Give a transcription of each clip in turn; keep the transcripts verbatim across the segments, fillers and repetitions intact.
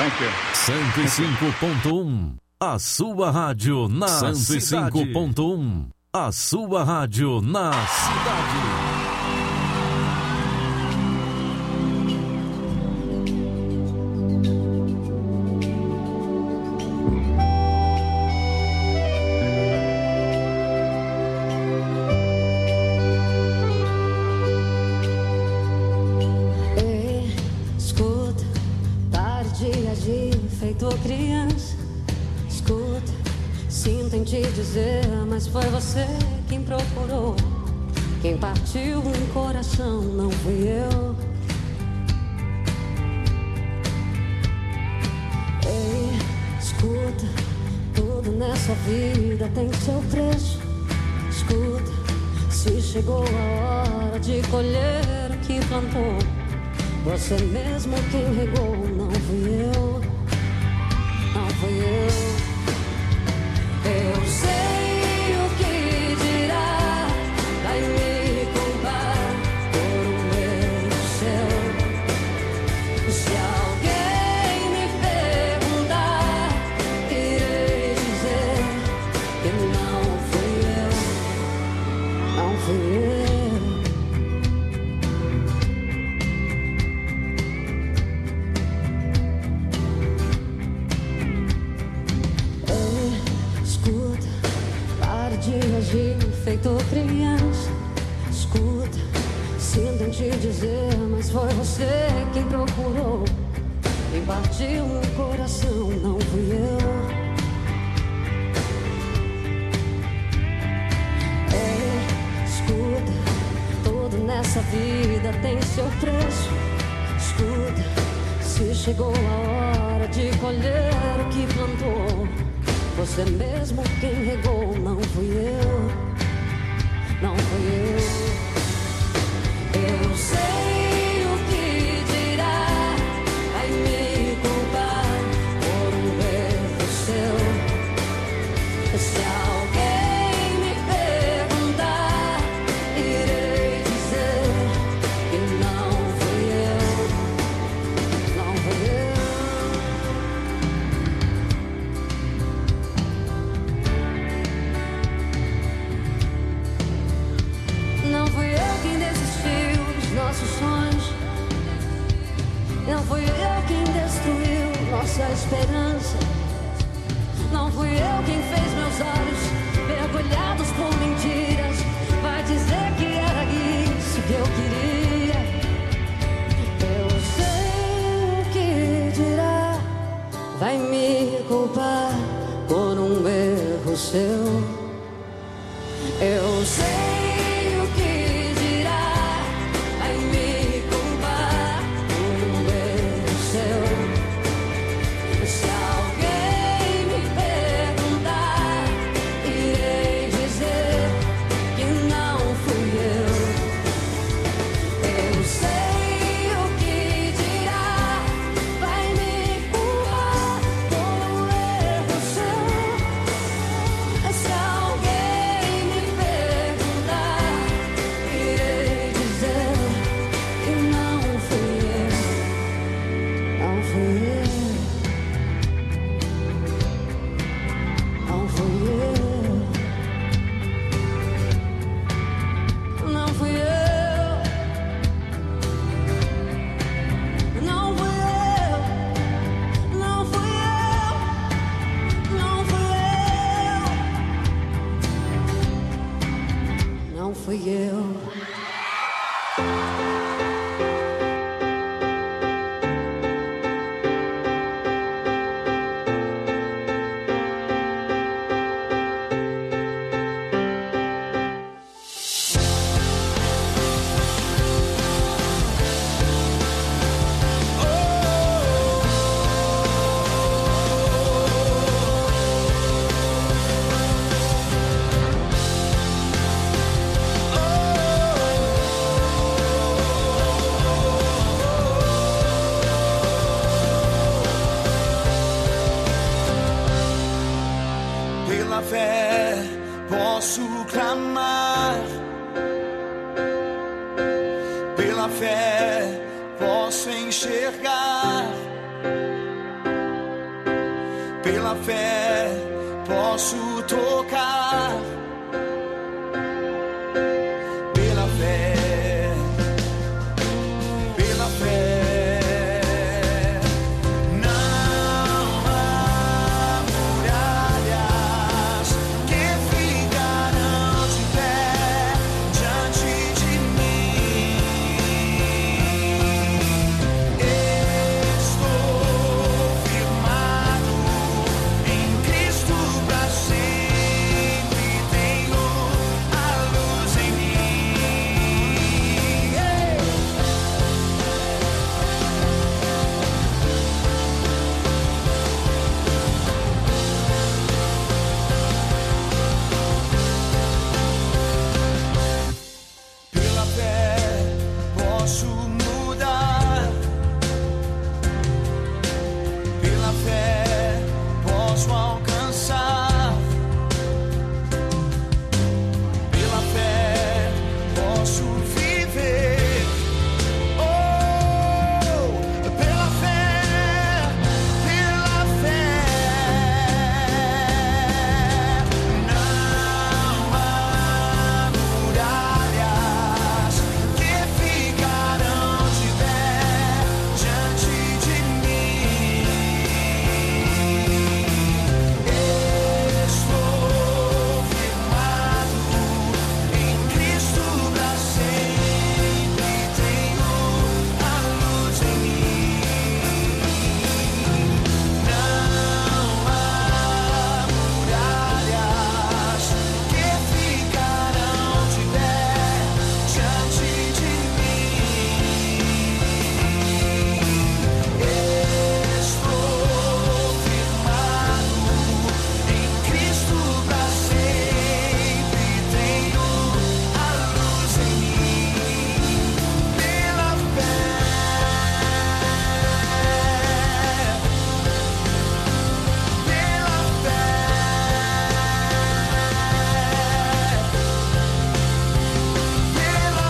Thank you. cento e cinco ponto um, a sua rádio na cidade. cento e cinco ponto um, a sua rádio na cidade. Criança, escuta, sinto em te dizer, mas foi você quem procurou, quem partiu um coração, não fui eu. Ei, escuta, tudo nessa vida tem seu preço. Escuta, se chegou a hora de colher o que plantou, você mesmo quem regou, não fui eu. Não fui eu. Eu sei o que dirá, vai me culpar por um erro seu. Se alguém me perguntar, irei dizer que não fui eu. Não fui eu. Feito criança, escuta, sinto em te dizer, mas foi você quem procurou, quem partiu o coração, não fui eu. É, escuta, tudo nessa vida tem seu preço. Escuta, se chegou a hora de colher o que plantou, você mesmo quem regou, não fui eu. Não fui eu. Eu sei o que dirá, vai me culpar por um erro seu. Se alguém me perguntar, irei dizer que não fui eu. Não fui eu. Não fui eu quem desistiu dos nossos sonhos. Não fui eu quem destruiu nossa esperança. Não fui eu quem fez meus olhos mergulhados por mentiras. Vai dizer que era isso que eu queria. Eu sei o que dirá, vai me culpar por um erro seu. Eu sei. Fui eu. Pela fé posso enxergar Pela fé posso tocar. Pela fé, pela fé, não há muralhas que ficarão de pé diante de mim. Estou firmado em Cristo pra sempre, tenho a luz em mim. Pela fé posso mudar. Pela fé posso alcançar. Pela fé posso viver. Oh, pela fé, pela fé, não há muralhas que ficarão de pé diante de mim. Estou firmado em Cristo pra sempre, tenho a luz em mim. Não há muralhas que ficarão de pé diante de mim. Estou firmado em Cristo pra sempre, tenho a luz em mim. Pela fé, pela fé, pela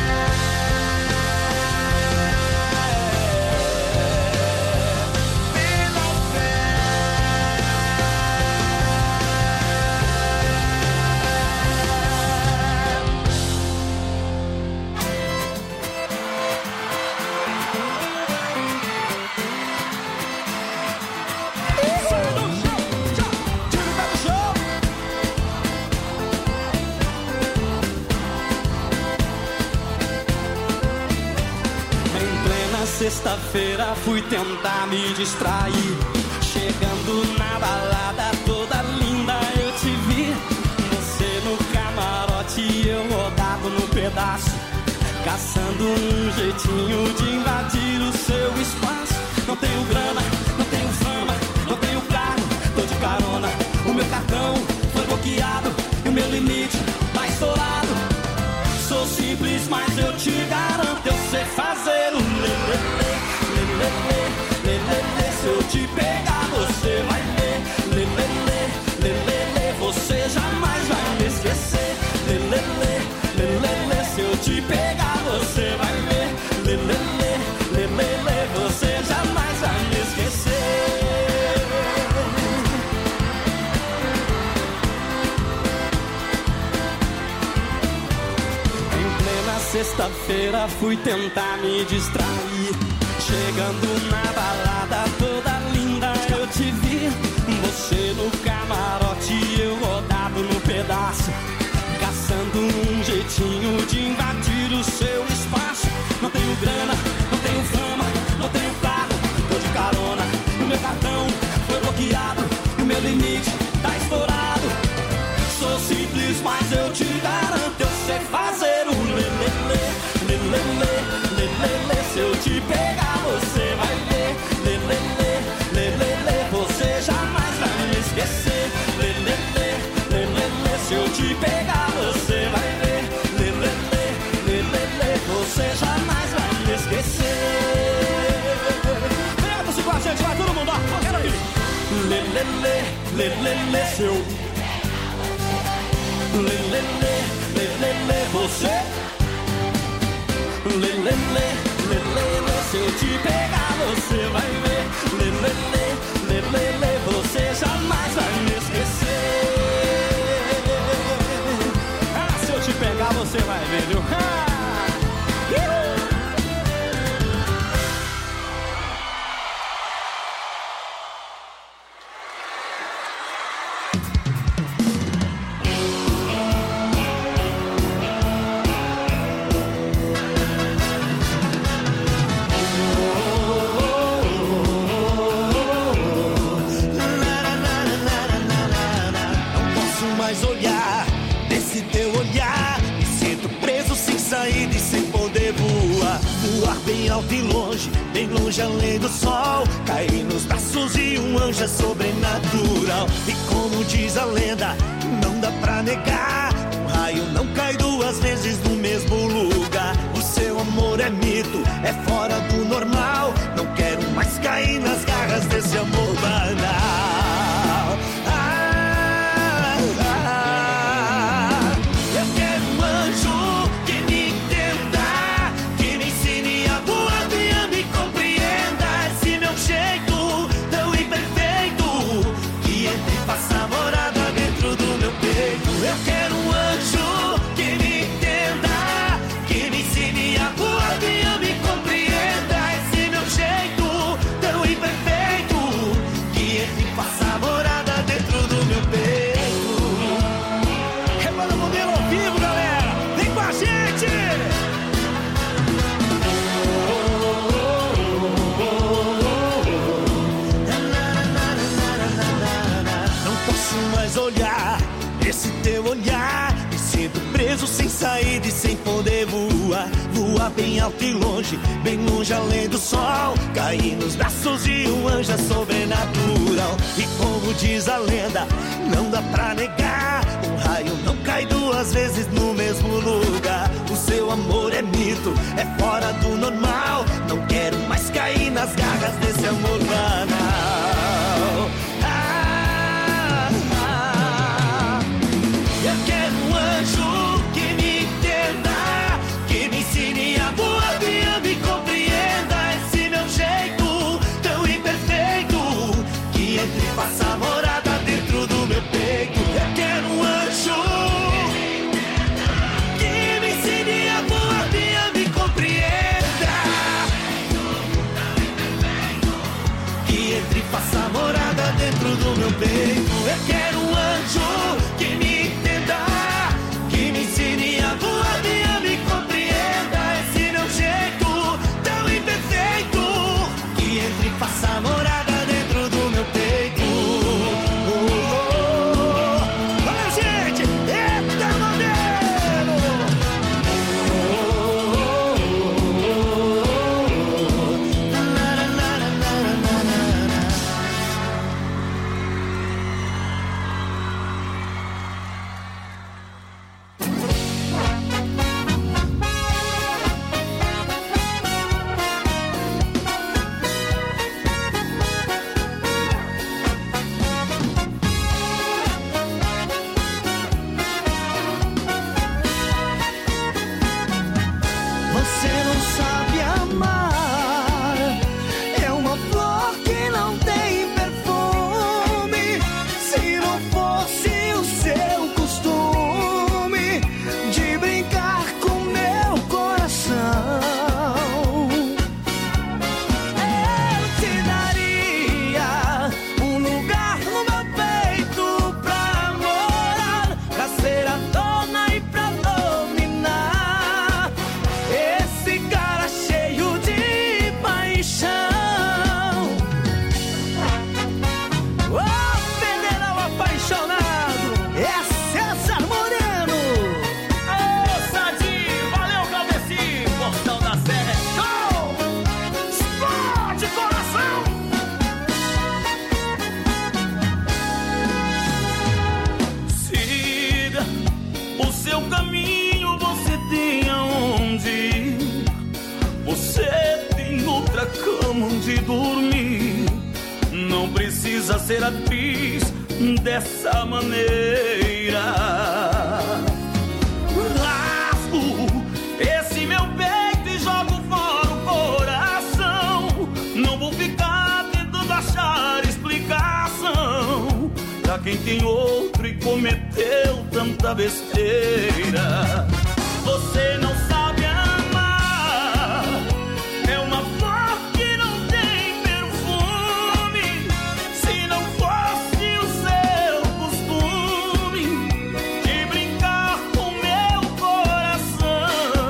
Em plena sexta-feira fui tentar me distrair. Chegando na balada toda linda eu te vi. Você no camarote e eu rodado no pedaço, caçando um jeitinho de invadir o seu espaço. Não tenho grana, não tenho fama, não tenho carro, tô de carona. O meu cartão foi bloqueado e o meu limite tá estourado. Sou simples, mas eu te garanto, eu sei fazer um lelele, lelele, lelele. Se eu te pegar, você vai ver, lelele, lelele. Você jamais vai me esquecer, lelele, lelele. Se eu te pegar, você vai ver, lelele, lelele. Você jamais vai me esquecer. Em plena sexta-feira fui tentar me distrair. Chegando na balada toda linda eu te vi. Você no camarote e eu rodado no pedaço, caçando um jeitinho de invadir o seu espaço. Não tenho grana, não tenho fama, não tenho carro, tô de carona. O meu cartão foi bloqueado e o meu limite tá estourado. Sou simples, mas eu te garanto, eu sei fazer o lelele, lelele, lelele. Se eu te pegar, você vai ver, lelele, lelele. Você jamais vai me esquecer, lelele, lelele. Se eu te pegar, você vai ver, lelele, lelele. Você jamais vai me esquecer. Pega você com a gente, vai todo mundo, ó, eu quero ir. Lelele, lelele, seu. Lelele, lelele, você. Lelele, lelele. Se eu te pegar, você vai ver, lelele, lelele. Você alto e longe, bem longe além do sol. Caí nos braços de um anjo sobrenatural. E como diz a lenda, não dá pra negar, um raio não cai duas vezes no mesmo lugar. O seu amor é mito, é fora do normal. Não quero mais cair nas garras desse amor banal. Ah, ah, eu quero um anjo que me entenda, que me ensine a voar, que me compreenda. Esse meu jeito tão imperfeito, que entre e faça morada dentro do meu peito. Eu quero um anjo que me entenda, que me ensine a voar, que me compreenda. Esse meu jeito tão imperfeito, que entre e faça morada dentro do meu peito. Rebanda Modelo ao vivo, galera! Vem com a gente! Não posso mais olhar esse teu olhar, me sinto preso sem saída e sem poder voar. Voar bem alto e longe, bem longe além do sol. Caí nos braços de um anjo sobrenatural. E como diz a lenda, não dá pra negar, um raio não cai duas vezes no mesmo lugar. O seu amor é mito, é fora do normal. Não quero mais cair nas garras desse amor banal. Ah, ah, eu quero um anjo que me entenda, que me ensine a voar, que me compreenda. Esse meu jeito tão imperfeito, que entre e faça morada dentro do meu peito. Eu quero um anjo que me ensine a voar, que me compreenda, que entre e faça morada dentro do meu peito. Eu quero um anjo que me entenda, que me ensine a voar, que me compreenda. Esse meu jeito tão imperfeito, que entre e faça morada dentro do meu peito. Oh, oh, oh. Olha, gente, eita modelo! Oh, oh, oh, oh. Na, na, na, na, na, na, na, na. Você não sabe amar, é uma flor que não tem perfume. Se não fosse o seu costume de brincar com meu coração, eu te daria um lugar no meu peito pra morar, pra ser a dona e pra dominar esse cara cheio de paixão. Oh, federal apaixonado, é César Moreno. Ô, Sadi, valeu, Caldeci, Portão da Serra é show. Explode coração. Siga o seu caminho, você tem aonde ir. Você tem outra cama onde dormir. Não precisa ser atriz dessa maneira. Rasgo esse meu peito e jogo fora o coração. Não vou ficar tentando achar explicação pra quem tem outro e cometeu tanta besteira. Você não sabe amar, é uma flor que não tem perfume. Se não fosse o seu costume de brincar com meu coração,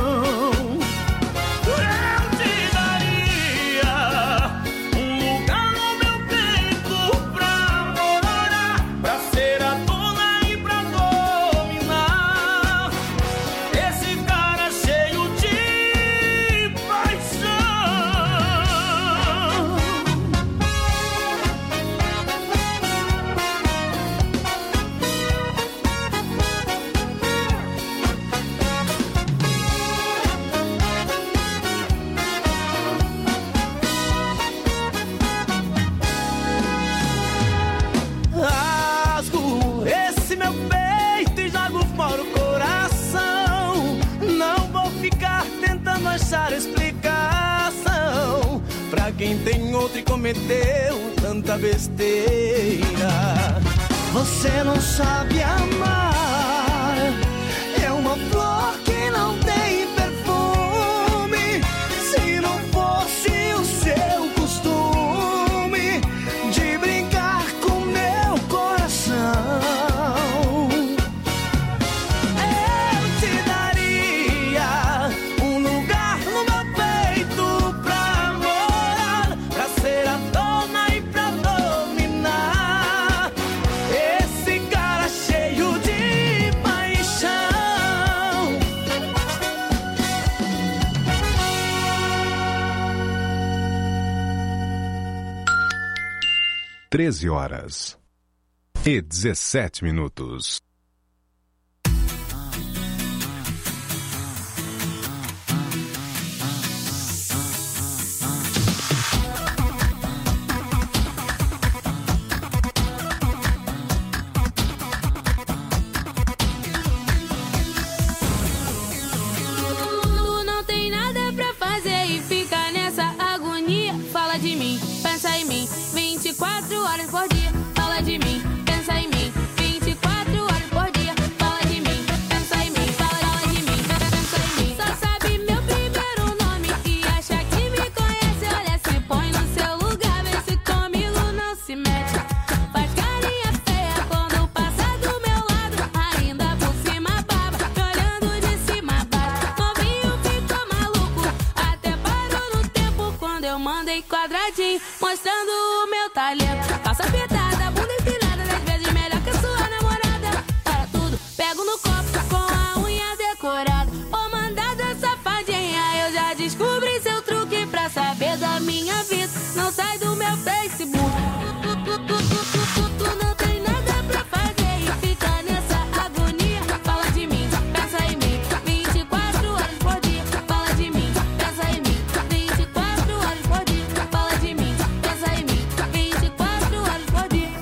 eu te daria um lugar no meu peito pra morar, pra ser a dona e pra dominar esse cometeu tanta besteira. Você não sabe amar, é uma flor que não tem perfume. Se não fosse o seu costume de brincar com meu coração, eu te daria um lugar no meu peito pra morar, pra ser a dona e pra dominar esse cara cheio de paixão. treze horas e dezessete minutos. Tu não tem nada pra fazer e fica nessa agonia. Fala de mim, pensa em mim, vinte e quatro horas por dia. Fala de mim, pensa em mim, vinte e quatro horas por dia. Fala de mim, pensa em mim, fala de mim, pensa em mim. Só sabe meu primeiro nome e acha que me conhece. Olha, se põe no seu lugar, vê se comigo não se mete. Faz carinha feia quando passa do meu lado, ainda por cima baba, me olhando de cima a baixo. Novinho ficou maluco, até parou no tempo quando eu mandei quadradinho, mostrando o meu talento. Passa apertada, bunda empinada, dez vezes melhor que a sua namorada. Para tudo, pego no copo com a unha decorada. Ô mandada safadinha, eu já descobri seu truque pra saber da minha vida. Não sai do meu Facebook. Tu, tu, tu, tu, tu, tu, tu não tem nada pra fazer e fica nessa agonia. Fala de mim, pensa em mim, vinte e quatro horas por dia. Fala de mim, pensa em mim, vinte e quatro horas por dia. Fala de mim, pensa em mim, vinte e quatro horas por dia.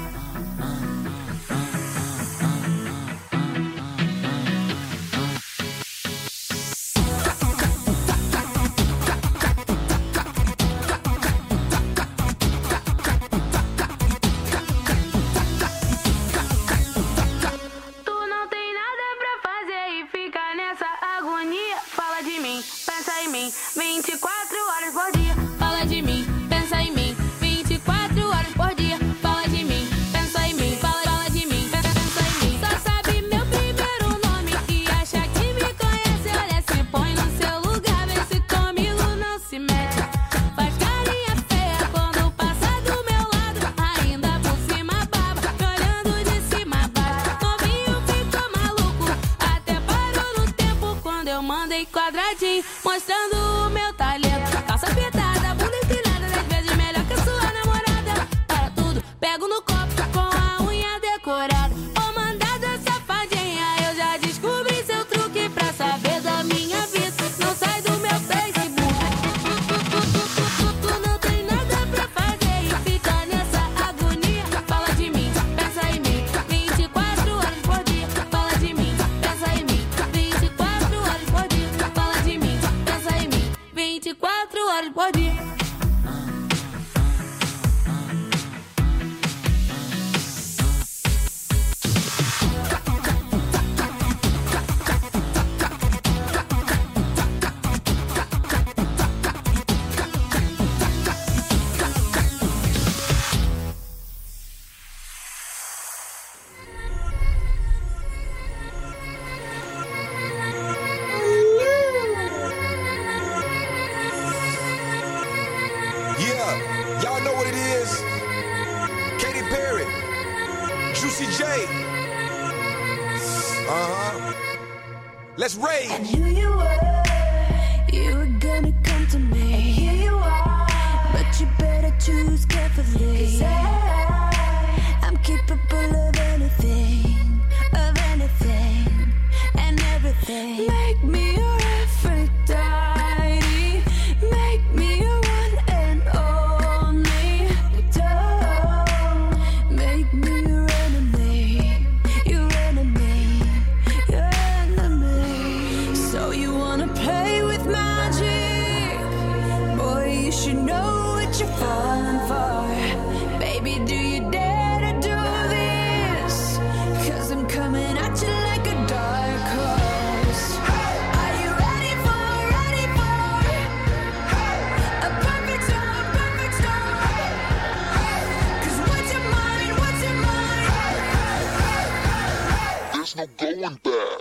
Tu não tem nada pra fazer e fica nessa agonia. Fala de mim, pensa em mim, vinte e quatro horas por dia. Fala de mim, pensa em mim, vinte e quatro horas por dia. Fala de mim, pensa em mim, fala, fala de mim, pensa em mim. Só sabe meu primeiro nome e acha que me conhece. Olha, se põe no seu lugar, vê se comigo não se mete. Faz carinha feia quando passa do meu lado, ainda por cima baba, me olhando de cima a baixo. Novinho ficou maluco, até parou no tempo quando eu mandei quadradinho, mostrando o meu talento. Calça apertada, bunda empinada, dez vezes melhor que a sua namorada. Para tudo, pego no copo com a unha decorada. Ô mandada safadinha, eu já descobri seu truque pra saber da minha vida. Não sai do meu Facebook. Tu não tem nada pra fazer e fica nessa agonia. Fala de mim, pensa em mim, vinte e quatro horas por dia. Fala de mim, pensa em mim, vinte e quatro horas por dia. Fala de mim, pensa em mim, vinte e quatro horas por dia. Yeah, y'all know what it is. Katy Perry, Juicy J. Uh-huh. Let's rage. And who you were, you were gonna come to me. And here you are, but you better choose carefully. 'Cause I, I'm capable of anything, of anything, and everything. Make me your Aphrodite, make me your one and only. Don't make me your enemy, your enemy, your enemy. So you wanna play with magic? Boy, you should know what you're falling for. no going back.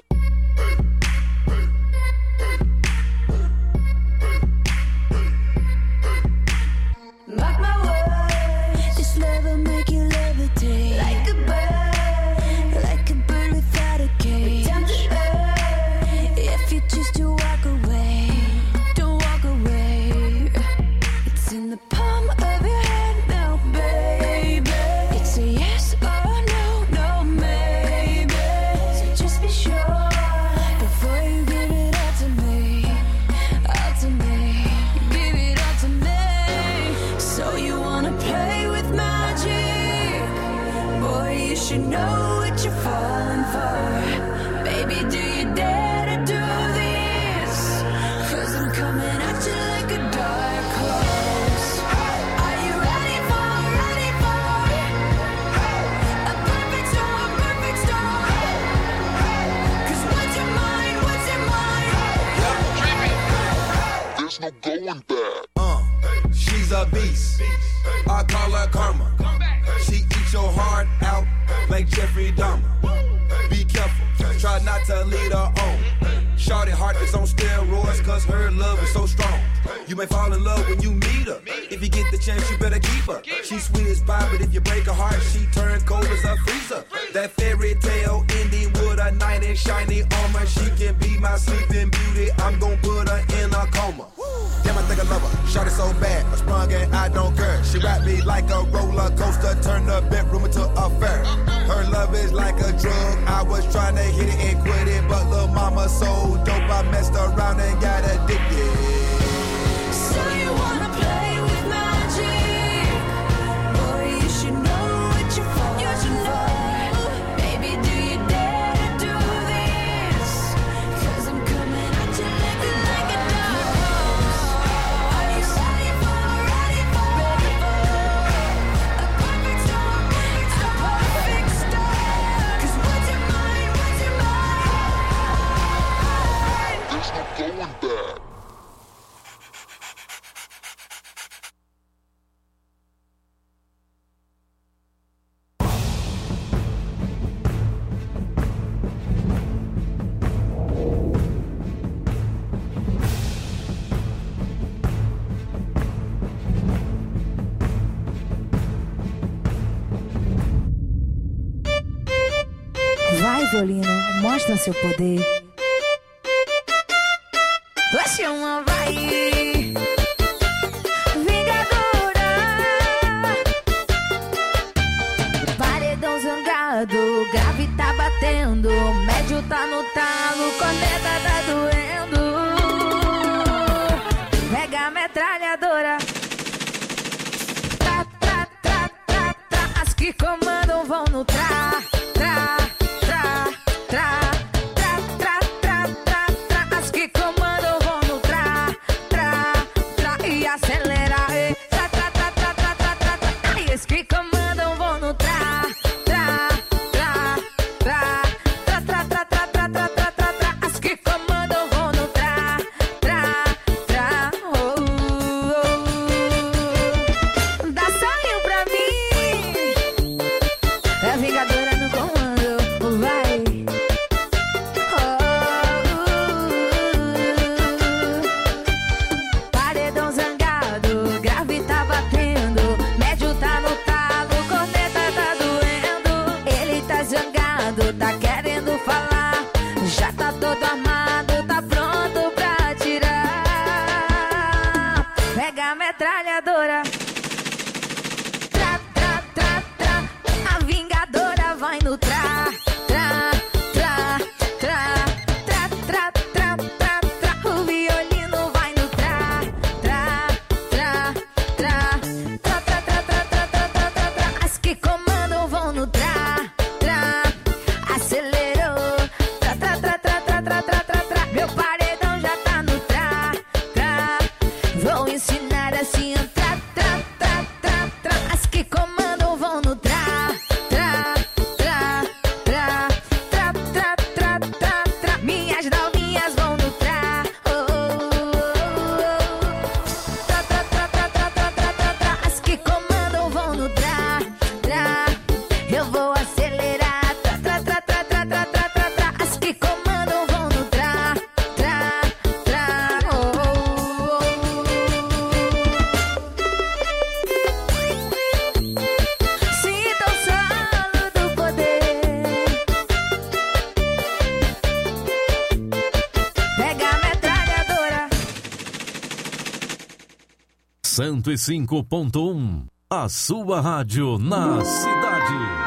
Mark my words, this love will make you levitate. Like a bird, like a bird without a cage. Down to earth, if you choose to walk away, don't walk away. It's in the palm of your hand now, baby. It's a yes or no, no maybe. So just be sure before you give it all to me, all to me. Give it all to me. So you wanna play with magic? Boy, you should know what you're falling for. Baby, do you dare to do this? Cause I'm coming at you like a dark horse. Are you ready for, ready for a perfect storm, perfect storm? Cause what's your mind, what's your mind? There's no going back. Uh, she's a beast. I call her karma. She eats your heart out like Jeffrey Dahmer. Be careful, try not to lead her on. Shorty heart is on steroids cause her love is so strong. You may fall in love when you meet her. If you get the chance, you better keep her. She's sweet as pie, but if you break her heart, she turn cold as a freezer. That fairy tale ending with a knight in shiny armor. She can be my sleeping beauty. I'm gon' put her in a coma. Damn, I think I love her. Shorty so bad, I sprung and I don't care. She wrapped me like a roller coaster, turned the bedroom into a fair. Her love is like a drug. I was trying to hit it and quit it, but lil' mama so dope, I messed around and got addicted. So you wanna play with magic? Boy, you should know what you're falling for. Baby, do you dare to do this? Cause I'm coming at you like a, like a dark horse. Are you ready for, ready for, ready for a perfect storm, a perfect storm? Cause what's your mind, what's your mind? There's no going back. Vai, violino, mostra seu poder. Oxe, uma vai, vingadora. Paredão zangado, grave tá batendo, médio tá no talo, corneta tá doendo. Pega a metralhadora. Tra, tra, tra, tra, tra. As que comandam vão no tra, tra. Tra, tra, tra, tra, tra, tra, tra. As que comandam vão no tra, tra, tra. E acelera, e tra, tra, tra, tra, tra, tra, tra, tra. E as que comandam vão no tra, tra, tra, tra, tra, tra, tra, tra, tra, tra, tra, tra, tra. As que comandam vão no tra, tra, tra. Oh, oh, oh. Dá sonho pra mim. cento e cinco ponto um, a sua rádio na cidade.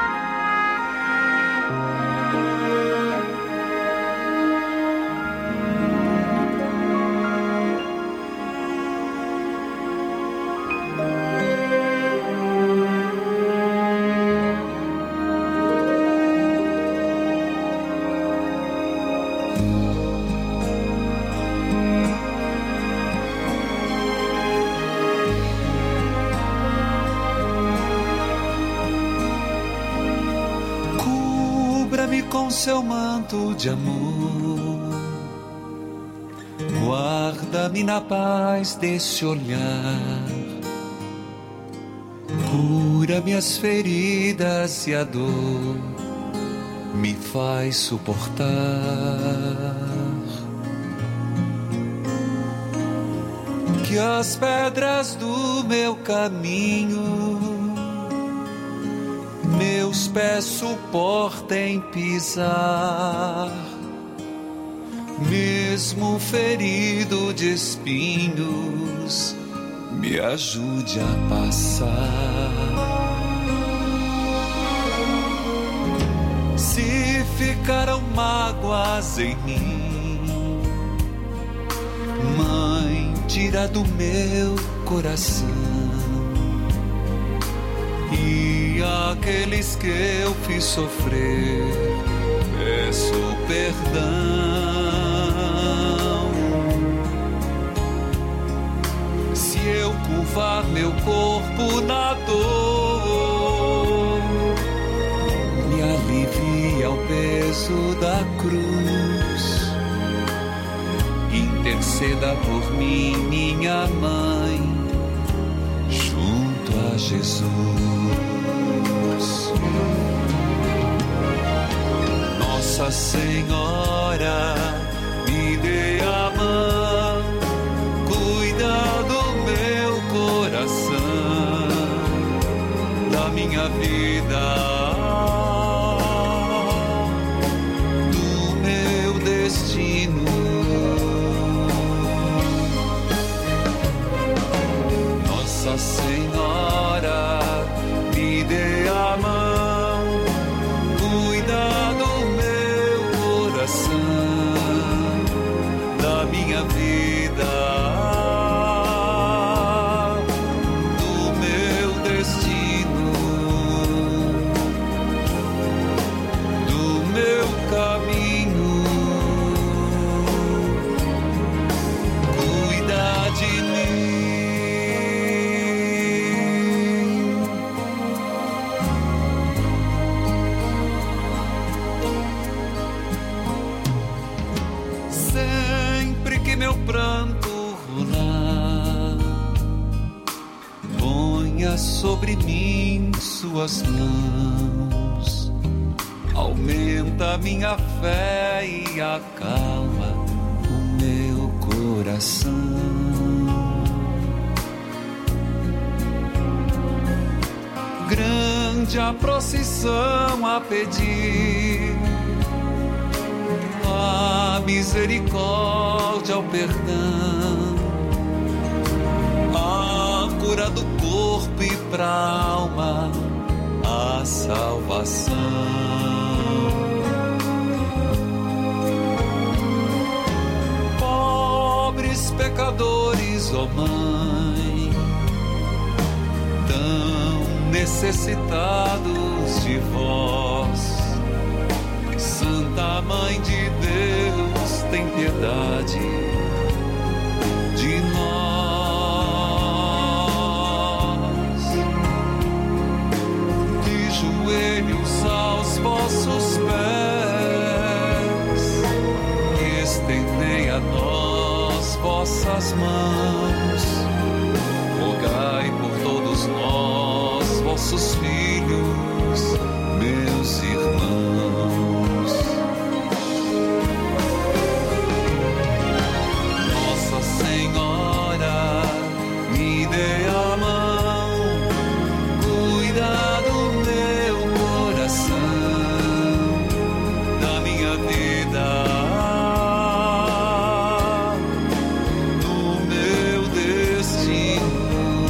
Seu manto de amor, guarda-me na paz desse olhar, cura minhas feridas e a dor me faz suportar. Que as pedras do meu caminho meus pés suportem pisar, mesmo ferido de espinhos, me ajude a passar. Se ficaram mágoas em mim, Mãe, tira do meu coração. E aqueles que eu fiz sofrer, peço perdão. Se eu curvar meu corpo na dor, me alivia o peso da cruz. Interceda por mim, minha mãe, junto a Jesus. Nossa Senhora, me dê a mão, cuida do meu coração, da minha vida, do meu destino. Nossa Senhora, me dê a mão, cuida do meu coração, da minha vida, do meu destino, do meu caminho, cuida de mim. Meu pranto rolar, ponha sobre mim suas mãos, aumenta minha fé e acalma o meu coração. Grande a procissão a pedir, a misericórdia, o perdão, a cura do corpo e pra alma, a salvação. Pobres pecadores, ó Mãe, tão necessitados de vós, Santa Mãe de Deus, tem piedade de nós. De joelhos aos vossos pés, estendei a nós vossas mãos, rogai por todos nós, vossos filhos, meus irmãos. Nossa Senhora, me dê a mão, cuida do meu coração, da minha vida, do meu destino.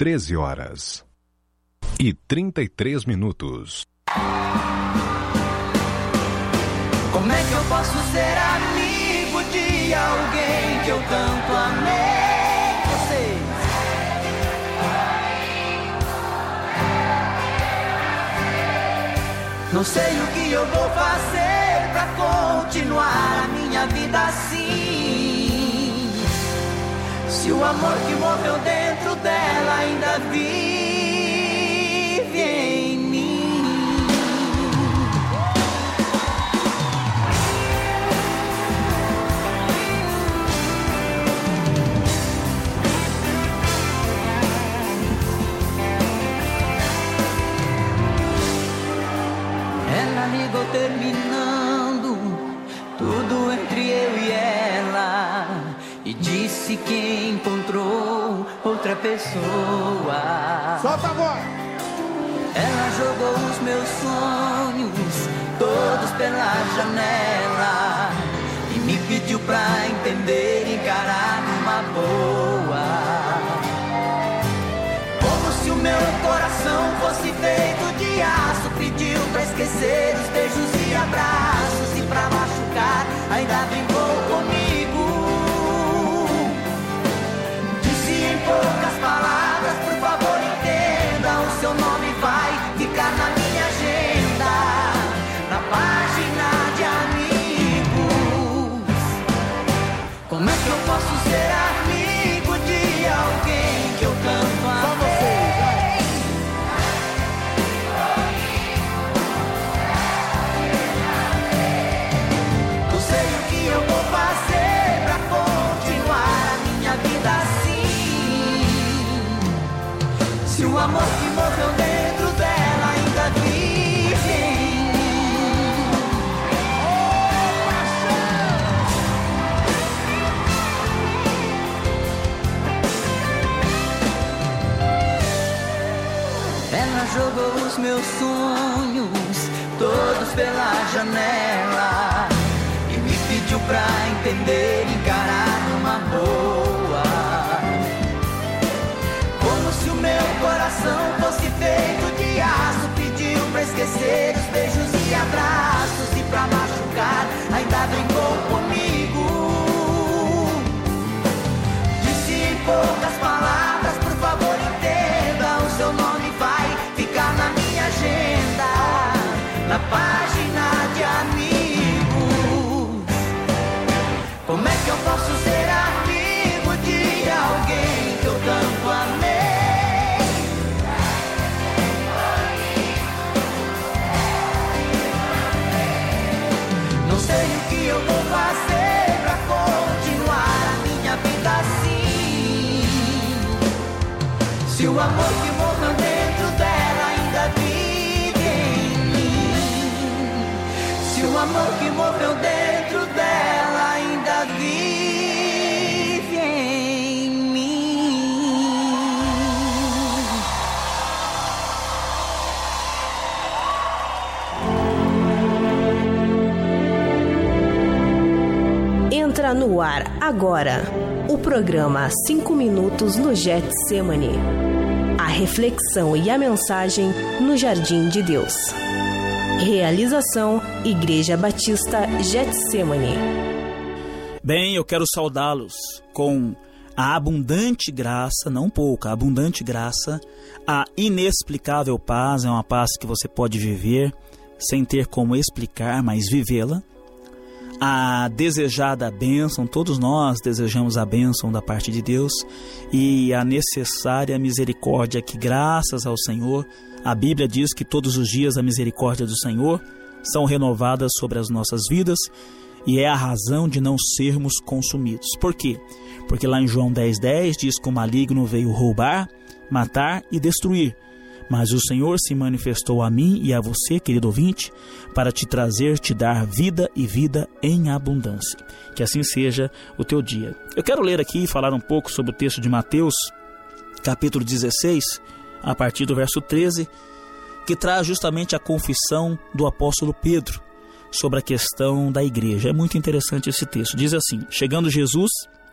treze horas e trinta e três minutos. Como é que eu posso ser amigo de alguém que eu tanto amei? Vocês. Não sei o que eu vou fazer pra continuar a minha vida assim. Se o amor que morreu dentro dela ainda vive em mim. Ela ligou terminando tudo entre eu e ela e disse que encontrou outra pessoa. Solta agora! Ela jogou os meus sonhos todos pela janela e me pediu pra entender e encarar numa boa. Como se o meu coração fosse feito de aço, pediu pra esquecer os beijos e abraços, e pra machucar ainda brincou comigo. Disse em poucas palavras, por favor entenda, o seu nome vai ficar na minha agenda, na página de amigos. Como é que eu posso ser amigo de alguém que eu tanto amei? Não sei o que eu vou fazer pra continuar a minha vida assim. Se o amor que morreu dentro dela ainda vive em mim. Ela jogou os meus sonhos todos pela janela e me pediu pra entender e encarar numa boa. Como se o meu coração fosse feito de aço, pediu pra esquecer os beijos e abraços, e pra machucar ainda brincou comigo. Disse em poucas palavras, por favor entenda, o seu nome vai ficar na minha agenda, na página de amigos. Como é que eu posso ser amigo de alguém que eu tanto amei? Não sei o que eu vou fazer pra continuar a minha vida assim. Se o amor que morreu dentro dela ainda vive em mim. Se o amor que morreu dentro dela ainda vive em mim. Entra no ar agora o programa cinco minutos no Getsemane. A reflexão e a mensagem no Jardim de Deus. Realização Igreja Batista Getsemane. Bem, eu quero saudá-los com a abundante graça, não pouca, a abundante graça, a inexplicável paz, é uma paz que você pode viver sem ter como explicar, mas vivê-la. A desejada bênção, todos nós desejamos a bênção da parte de Deus, e a necessária misericórdia que, graças ao Senhor, a Bíblia diz que todos os dias a misericórdia do Senhor são renovadas sobre as nossas vidas, e é a razão de não sermos consumidos. Por quê? Porque lá em João dez, dez diz que o maligno veio roubar, matar e destruir. Mas o Senhor se manifestou a mim e a você, querido ouvinte, para te trazer, te dar vida e vida em abundância. Que assim seja o teu dia. Eu quero ler aqui e falar um pouco sobre o texto de Mateus, capítulo dezesseis, a partir do verso treze, que traz justamente a confissão do apóstolo Pedro sobre a questão da igreja. É muito interessante esse texto. Diz assim: chegando Jesus,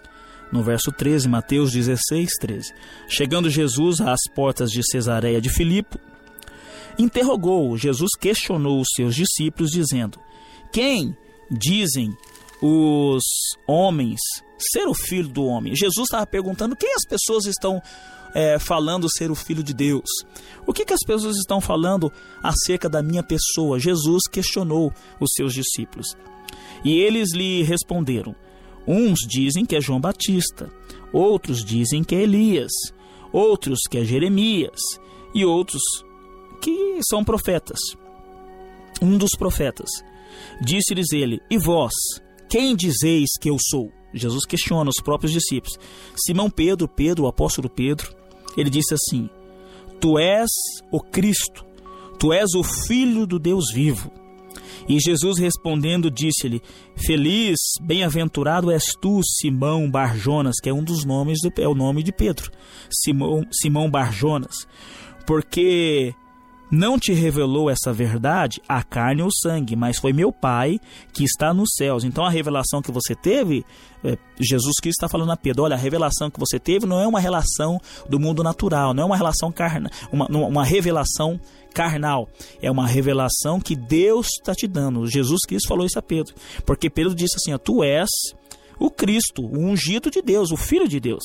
no verso treze, Mateus dezesseis, treze. Chegando Jesus às portas de Cesareia de Filipe, interrogou, Jesus questionou os seus discípulos, dizendo: quem dizem os homens ser o Filho do Homem? Jesus estava perguntando quem as pessoas estão é, falando ser o Filho de Deus. O que, que as pessoas estão falando acerca da minha pessoa? Jesus questionou os seus discípulos. E eles lhe responderam: uns dizem que é João Batista, outros dizem que é Elias, outros que é Jeremias, e outros que são profetas. Um dos profetas. Disse-lhes ele: e vós, quem dizeis que eu sou? Jesus questiona os próprios discípulos. Simão Pedro, Pedro, o apóstolo Pedro, ele disse assim: tu és o Cristo, tu és o Filho do Deus vivo. E Jesus respondendo disse-lhe: feliz, bem-aventurado és tu, Simão Barjonas, que é um dos nomes, do, é o nome de Pedro, Simão, Simão Barjonas, porque não te revelou essa verdade a carne ou sangue, mas foi meu Pai que está nos céus. Então a revelação que você teve, é, Jesus Cristo está falando a Pedro: olha, a revelação que você teve não é uma relação do mundo natural, não é uma relação carnal, uma, uma revelação carnal, é uma revelação que Deus está te dando. Jesus Cristo falou isso a Pedro, porque Pedro disse assim: ó, tu és o Cristo, o ungido de Deus, o Filho de Deus.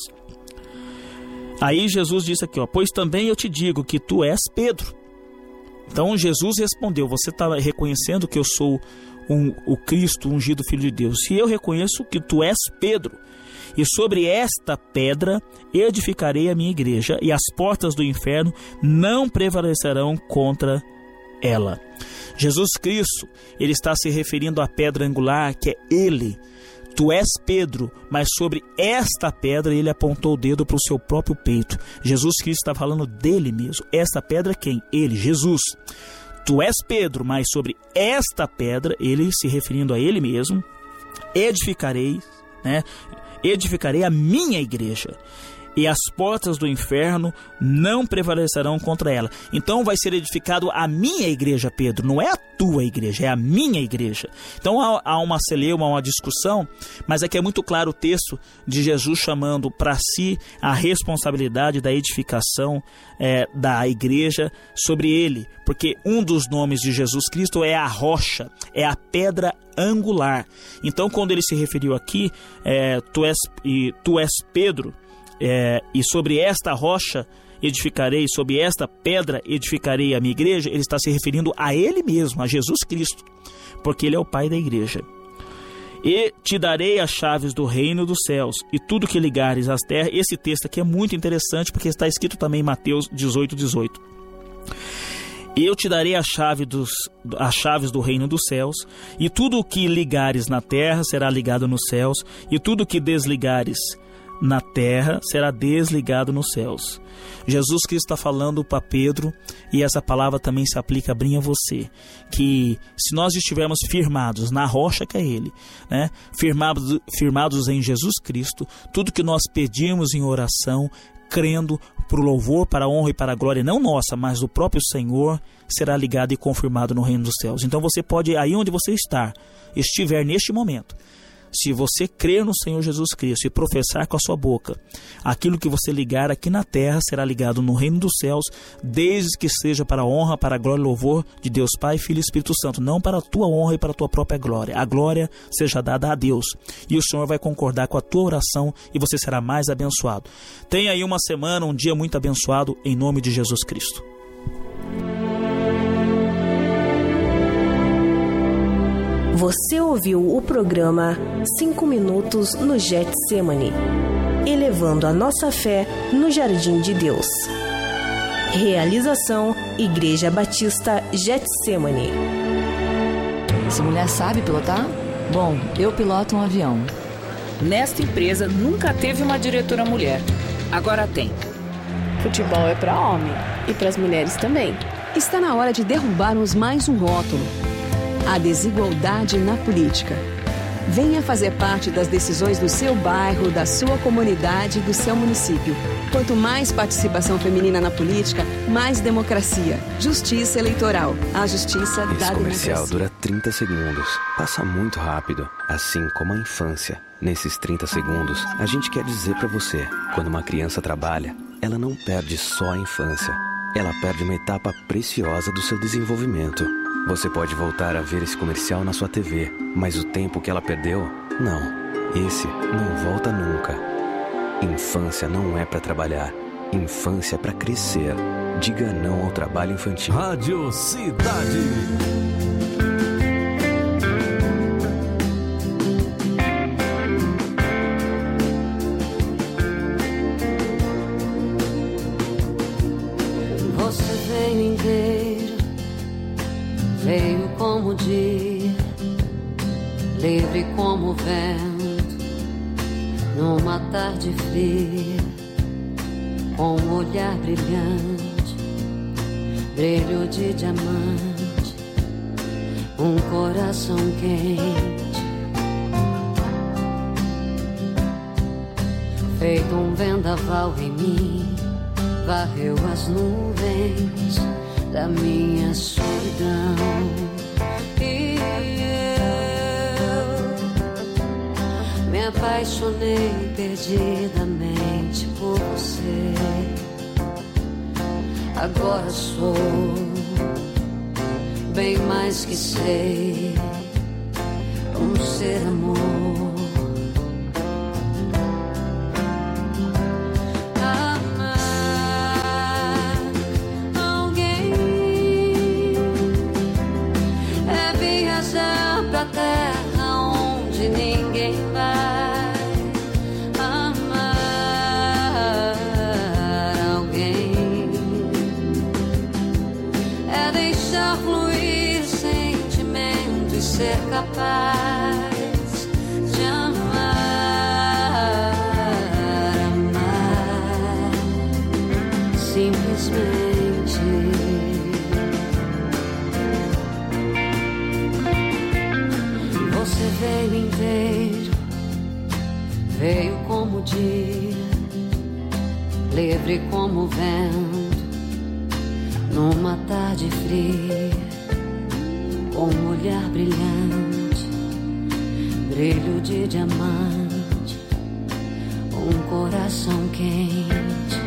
Aí Jesus disse aqui, ó, pois também eu te digo que tu és Pedro. Então Jesus respondeu: você está reconhecendo que eu sou um, o Cristo, o ungido Filho de Deus, e eu reconheço que tu és Pedro, e sobre esta pedra edificarei a minha igreja, e as portas do inferno não prevalecerão contra ela. Jesus Cristo, ele está se referindo à pedra angular, que é ele. Tu és Pedro, mas sobre esta pedra ele apontou o dedo para o seu próprio peito. Jesus Cristo está falando dele mesmo. Esta pedra quem? Ele, Jesus. Tu és Pedro, mas sobre esta pedra, ele se referindo a ele mesmo, edificarei, né? Edificarei a minha igreja, e as portas do inferno não prevalecerão contra ela. Então vai ser edificado a minha igreja, Pedro, não é a tua igreja, é a minha igreja. Então há, há uma celeuma, uma discussão, mas aqui é muito claro o texto de Jesus chamando para si a responsabilidade da edificação é, da igreja sobre ele, porque um dos nomes de Jesus Cristo é a rocha, é a pedra angular. Então quando ele se referiu aqui, é, tu, és, e, tu és Pedro, É, e sobre esta rocha edificarei, sobre esta pedra edificarei a minha igreja, ele está se referindo a ele mesmo, a Jesus Cristo, porque ele é o Pai da igreja. E te darei as chaves do reino dos céus, e tudo que ligares às terras. Esse texto aqui é muito interessante, porque está escrito também em Mateus dezoito, dezoito. Eu te darei a chave dos, as chaves do reino dos céus, e tudo o que ligares na terra será ligado nos céus, e tudo o que desligares na terra será desligado nos céus. Jesus Cristo está falando para Pedro, e essa palavra também se aplica a mim e a você, que se nós estivermos firmados na rocha que é ele, né? firmados, firmados em Jesus Cristo, tudo que nós pedimos em oração, crendo para o louvor, para a honra e para a glória, não nossa, mas do próprio Senhor, será ligado e confirmado no reino dos céus. Então você pode, aí onde você está, estiver neste momento, se você crer no Senhor Jesus Cristo e professar com a sua boca, aquilo que você ligar aqui na terra será ligado no reino dos céus, desde que seja para a honra, para a glória e louvor de Deus Pai, Filho e Espírito Santo, não para a tua honra e para a tua própria glória. A glória seja dada a Deus, e o Senhor vai concordar com a tua oração, e você será mais abençoado. Tenha aí uma semana, um dia muito abençoado, em nome de Jesus Cristo. Você ouviu o programa cinco minutos no Getsemane, elevando a nossa fé no Jardim de Deus. Realização Igreja Batista Getsemane. Essa mulher sabe pilotar? Bom, eu piloto um avião. Nesta empresa nunca teve uma diretora mulher. Agora tem. Futebol é para homem e para as mulheres também. Está na hora de derrubarmos mais um rótulo: a desigualdade na política. Venha fazer parte das decisões do seu bairro, da sua comunidade e do seu município. Quanto mais participação feminina na política, mais democracia. Justiça eleitoral. A justiça da Esse comercial democracia. dura trinta segundos. Passa muito rápido, assim como a infância. Nesses trinta segundos, a gente quer dizer pra você, quando uma criança trabalha, ela não perde só a infância. Ela perde uma etapa preciosa do seu desenvolvimento. Você pode voltar a ver esse comercial na sua T V, mas o tempo que ela perdeu, não. Esse não volta nunca. Infância não é pra trabalhar. Infância é pra crescer. Diga não ao trabalho infantil. Rádio Cidade. Você veio inteiro, veio como o dia, livre como o vento, numa tarde fria, com um olhar brilhante, brilho de diamante, um coração quente, feito um vendaval em mim, varreu as nuvens da minha solidão. E eu me apaixonei perdidamente por você. Agora sou bem mais que sei, um ser amor. Terra onde ninguém vai amar alguém, é deixar fluir sentimento e ser capaz de amar, amar simplesmente. Você veio inteiro, veio como o dia, livre como o vento, numa tarde fria, com um olhar brilhante, brilho de diamante, um coração quente,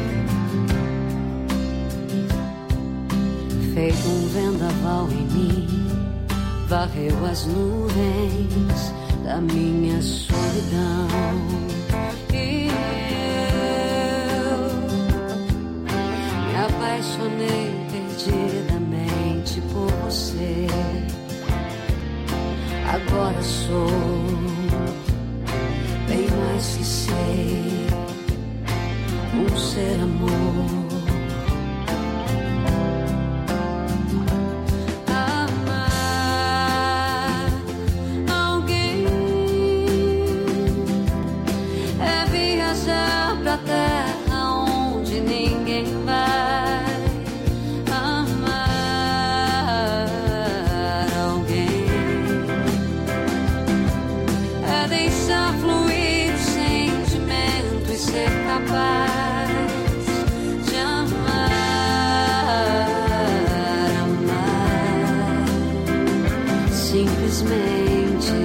feito um vendaval em mim, varreu as nuvens da minha solidão. E eu me apaixonei perdidamente por você. Agora sou bem mais que sei, um ser amor. Terra onde ninguém vai amar alguém, é deixar fluir o sentimento e ser capaz de amar, amar simplesmente.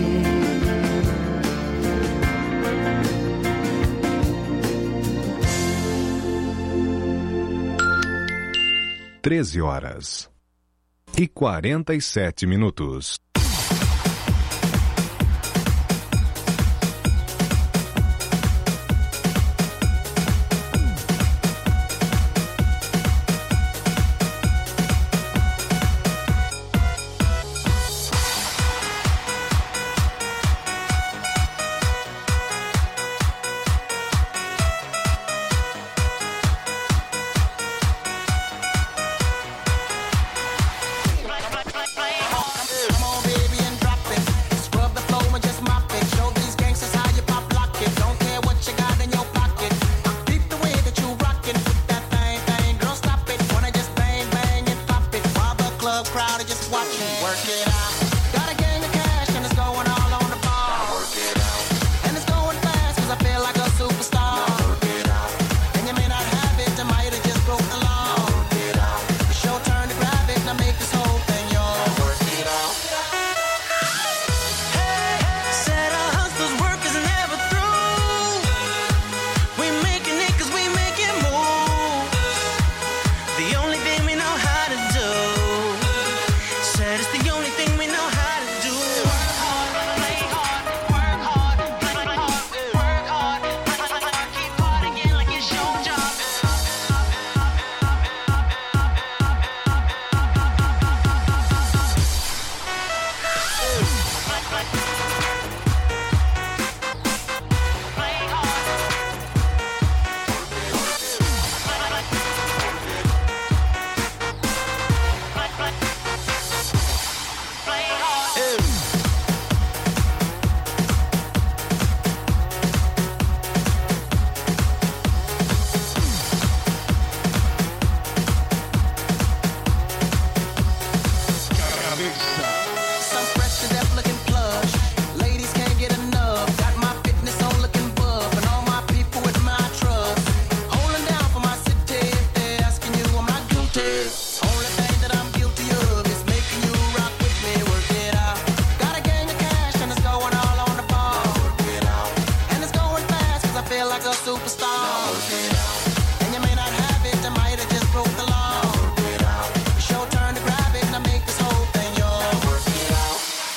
treze horas e quarenta e sete minutos. cabeça. Some fresh to death looking plush. Ladies can't get enough. Got my fitness on looking buff. And all my people with my trust. Holding down for my city. If they're asking you, I'm not guilty. Only thing that I'm guilty of is making you rock with me. Work it out. Got a gang of cash and it's going all on the ball. Work it out. And it's going fast cause I feel like a superstar. Work it out. And you may not have it, I might have just broke the law. Work it out. It's your turn to grab it and I make this whole thing yours. Work it out.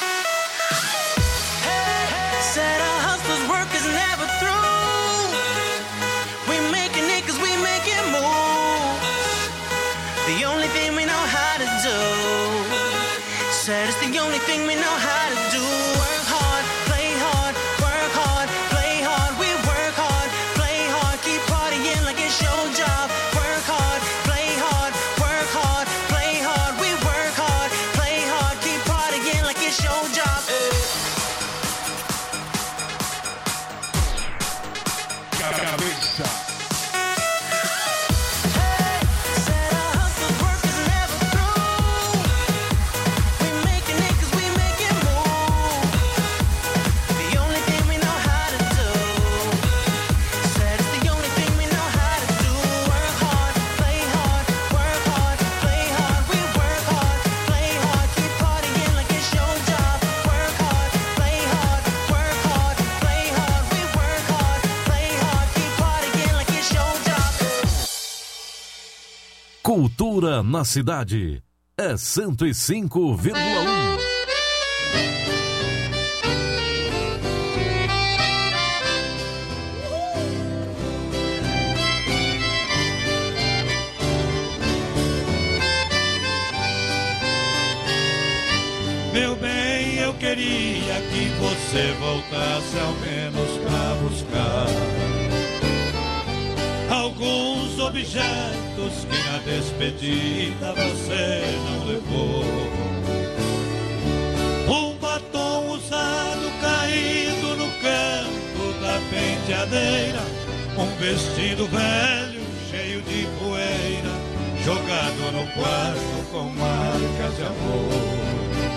Said our hustlers' work is never through. We making it cause we make it move. The only thing we know how to do. Said it's the only thing we know how to do. Work hard, play hard, work hard, play hard. We work hard, play hard, keep partying like it's your job. Work hard, play hard, work hard, play hard. We work hard, play hard, keep partying like it's your job. Cabeça. Cultura na cidade é cento e cinco vírgula um. Meu bem, eu queria que você voltasse ao menos pra buscar alguns objetos que na despedida você não levou. Um batom usado caído no canto da penteadeira, um vestido velho cheio de poeira, jogado no quarto com marcas de amor.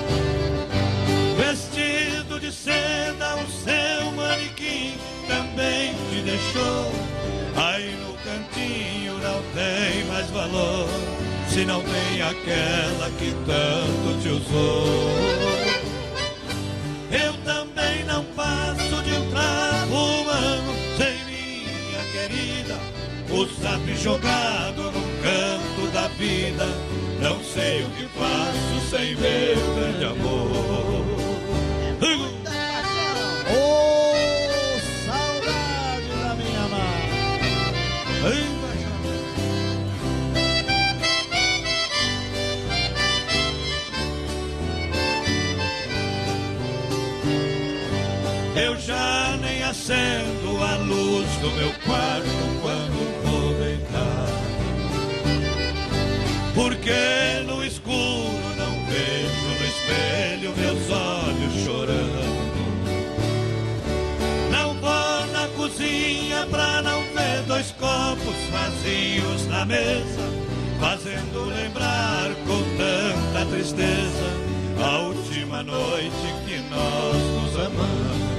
Vestido de seda, o seu manequim também te deixou. Aí no cantinho não tem mais valor, se não tem aquela que tanto te usou. Eu também não passo de um trapo humano sem minha querida, o sapo jogado num canto da vida. Não sei o que faço sem meu grande amor. Oh, saudade da minha amada. Eu já nem acendo a luz do meu quarto quando vou deitar, porque no escuro não vejo no espelho meus olhos chorando. Não vou na cozinha pra não ver dois copos vazios na mesa, fazendo lembrar com tanta tristeza a última noite que nós nos amamos.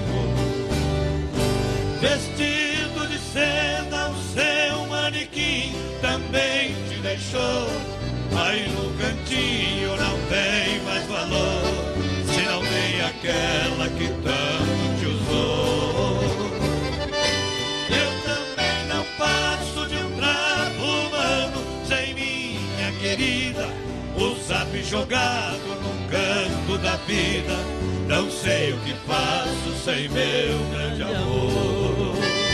Vestido de seda, o seu manequim também te deixou. Aí no cantinho não tem mais valor, se não tem aquela que tanto te usou. Eu também não passo de um trapo humano sem minha querida, o zap jogado num canto da vida. Não sei o que faço sem meu grande amor.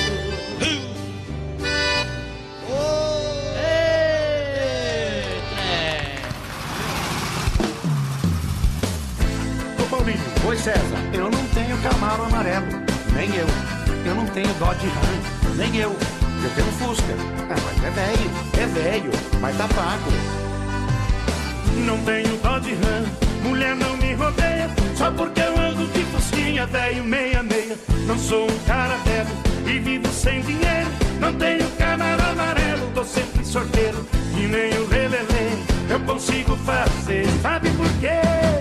Ô Paulinho, oi César, eu não tenho Camaro amarelo, nem eu. Eu não tenho Dodge Ram, nem eu. Eu tenho Fusca, ah, mas é velho, é velho, mas tá pago. Não tenho Dodge Ram, mulher não me rodeia, só porque eu ando de fusquinha, velho meia meia. Não sou um cara velho e vivo sem dinheiro. Não tenho Camaro amarelo, tô sempre sorteiro. E nem o lelele eu consigo fazer. Sabe por quê?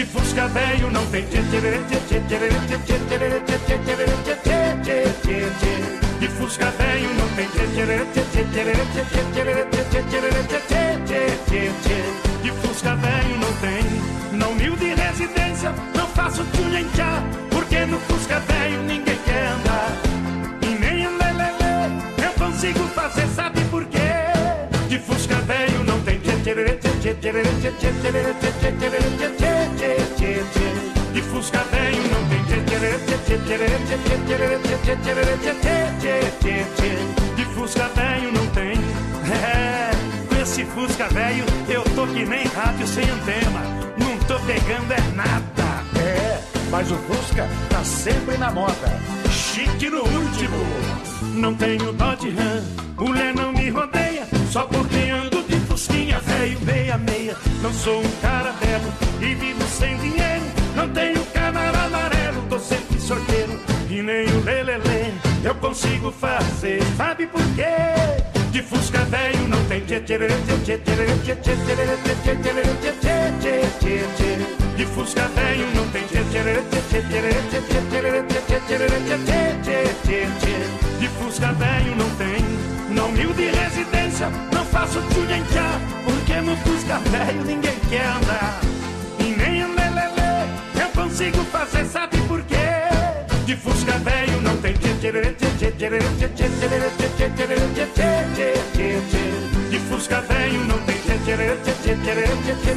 de Fusca velho não tem tchê tchê tchê tchê tchê tchê tchê tchê tchê tchê tchê tchê. De Fusca velho não tem tchê tchê tchê tchê tchê tchê tchê tchê tchê tchê. De Fusca velho não tem. Na humilde residência não faço tchu nem tchá, porque no Fusca velho ninguém quer andar. E nem um lelele eu consigo fazer, sabe por quê? De Fusca velho não tem tchê tchê tchê tchê tchê tchê tchê tchê tchê tchê tchê. De Fusca velho não tem tchê tchê tchê tchê tchê tchê tchê tchê tchê. De Fusca velho não tem. É, com esse Fusca velho eu tô que nem rádio sem antena, não tô pegando é nada. É, mas o Fusca tá sempre na moda, chique no último. Não tenho Dodge Ram, mulher não me rodeia, só porque ando de Fusquinha velho meia meia. Não sou um cara belo e vivo sem dinheiro, não tenho câmara amarelo, tô sempre sorteiro. E nem o lelele eu consigo fazer, sabe por quê? De Fusca velho não tem tchê tchê tchê tchê tchê tchê tchê tchê tchê tchê. De Fusca velho não tem tchê tchê tchê tchê tchê tchê tchê tchê tchê. De Fusca velho não tem. Na humilde residência não faço tchu nem tchá, porque no Fusca velho ninguém quer andar. E nem um lelele eu consigo fazer, sabe por quê? De Fusca velho não tem tchê tchê tchê tchê tchê tchê tchê tchê tchê. De Fusca velho não tem tchê tchê tchê tchê tchê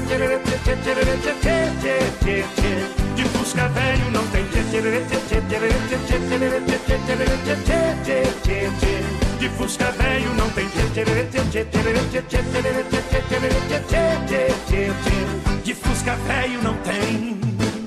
tchê tchê. De Fusca velho não tem tchê tchê tchê tchê tchê tchê tchê. De Fusca velho não tem tchê tchê tchê tchê tchê tchê tchê. De Fusca velho não tem.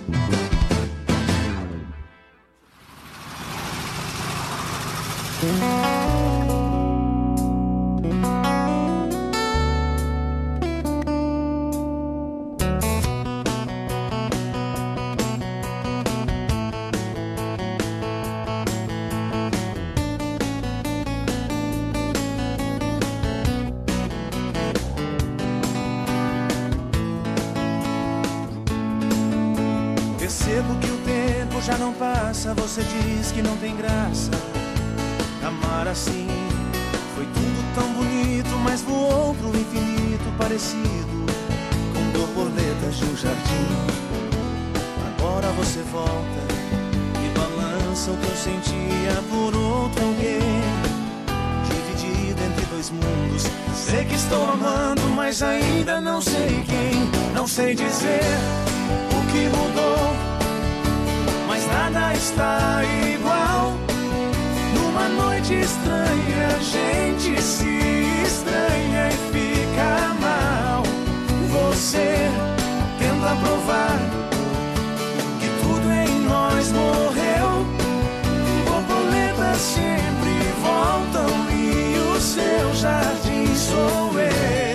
Percebo que o tempo já não passa, você diz que não tem graça amar assim. Foi tudo tão bonito, mas voou pro infinito, parecido com borboletas de um jardim. Agora você volta e balança o que eu sentia por outro alguém, dividido entre dois mundos. Sei que estou amando, mas ainda não sei quem. Não sei dizer o que mudou, mas nada está igual. Numa noite estranha a gente se estranha e fica mal. Você tenta provar que tudo em nós morreu. Borboletas sempre voltam e o seu jardim sou eu.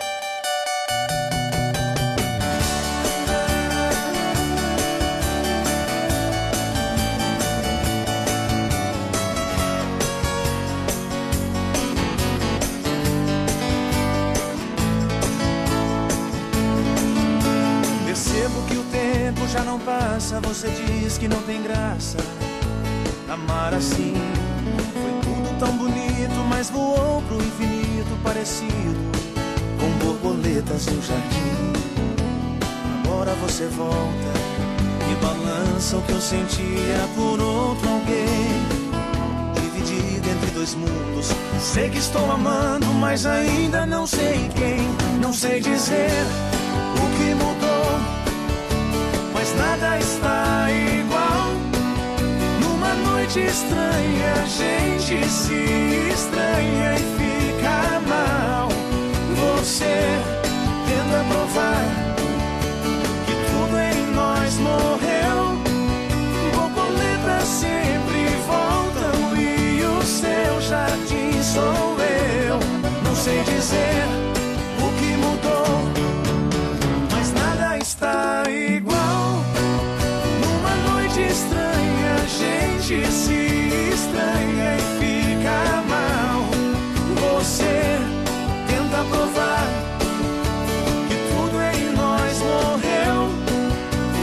Já não passa, você diz que não tem graça amar assim. Foi tudo tão bonito, mas voou pro infinito, parecido com borboletas no jardim. Agora você volta e balança o que eu sentia por outro alguém, dividido entre dois mundos. Sei que estou amando, mas ainda não sei quem. Não sei dizer o que mudou, mas nada está igual. Numa noite estranha a gente se estranha e fica mal. Você tenta provar que tudo em nós morreu. Borboletas sempre voltam e o seu jardim sou eu. Não sei dizer o que mudou, mas nada está igual. Estranha, a gente se estranha e fica mal. Você tenta provar que tudo em nós morreu.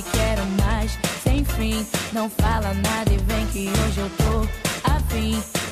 quero mais, sem fim. Não fala nada e vem que hoje eu tô afim.